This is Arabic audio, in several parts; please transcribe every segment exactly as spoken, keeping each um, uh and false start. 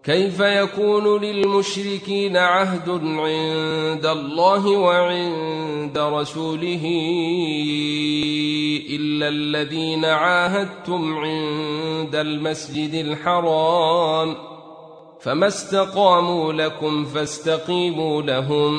كيف يكون للمشركين عهد عند الله وعند رسوله إلا الذين عاهدتم عند المسجد الحرام فما استقاموا لكم فاستقيموا لهم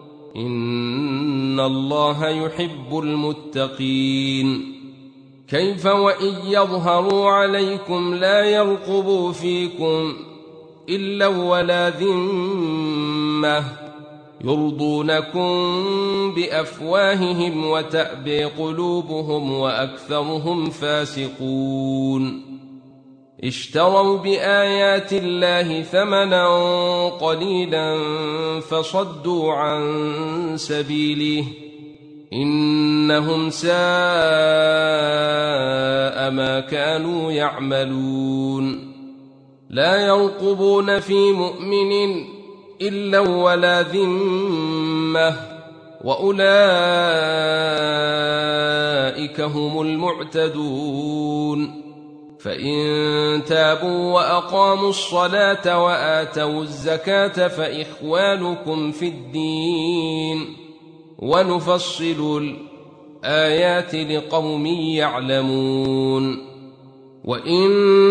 إن الله يحب المتقين. كيف وإن يظهروا عليكم لا يرقبوا فيكم إلا ولا ذمة يرضونكم بأفواههم وتأبي قلوبهم وأكثرهم فاسقون. اشتروا بآيات الله ثمنا قليلا فصدوا عن سبيله إنهم ساء ما كانوا يعملون. لا يرقبون في مؤمن إلا ولا ذمة وأولئك هم المعتدون. فإن تابوا وأقاموا الصلاة وآتوا الزكاة فإخوانكم في الدين ونفصل الآيات لقوم يعلمون. وإن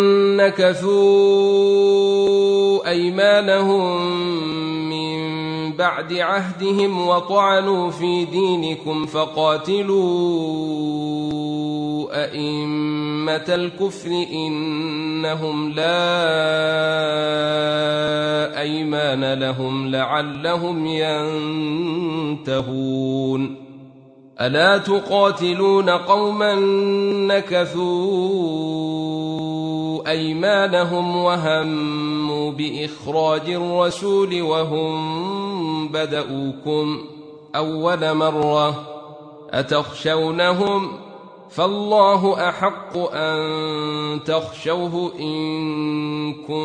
نكثوا أيمانهم من بعد عهدهم وطعنوا في دينكم فقاتلوا أئمة الكفر إنهم لا أيمان لهم لعلهم ينتهون. ألا تقاتلون قوما نكثوا أيمانهم وهموا بإخراج الرسول وهم بدؤوكم أول مرة أتخشونهم فالله أحق أن تخشوه إن